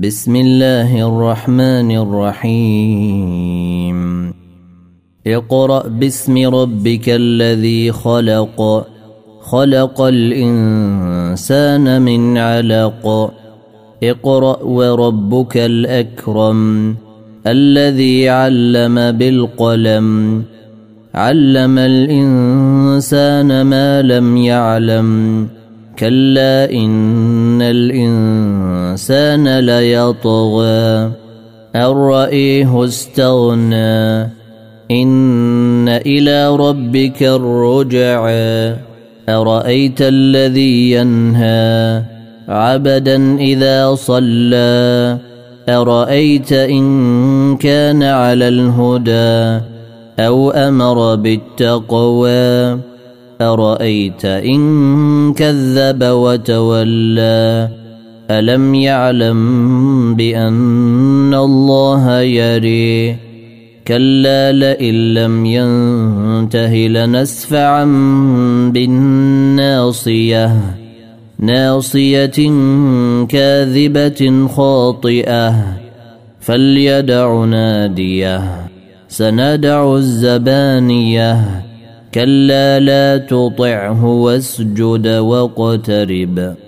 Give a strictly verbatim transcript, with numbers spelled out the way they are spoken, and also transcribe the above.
بسم الله الرحمن الرحيم اقرأ باسم ربك الذي خلق خلق الإنسان من علق اقرأ وربك الأكرم الذي علم بالقلم علم الإنسان ما لم يعلم كلا إن الإنسان ليطغى أن رآه استغنى إن إلى ربك الرجعى أرأيت الذي ينهى عبدا إذا صلى أرأيت إن كان على الهدى أو أمر بالتقوى أرأيت إن كذب وتولى ألم يعلم بأن الله يري كلا لئن لم ينته لنسفعا بالناصية ناصية كاذبة خاطئة فليدع ناديه سندع الزبانية كلا لا تطعه واسجد واقترب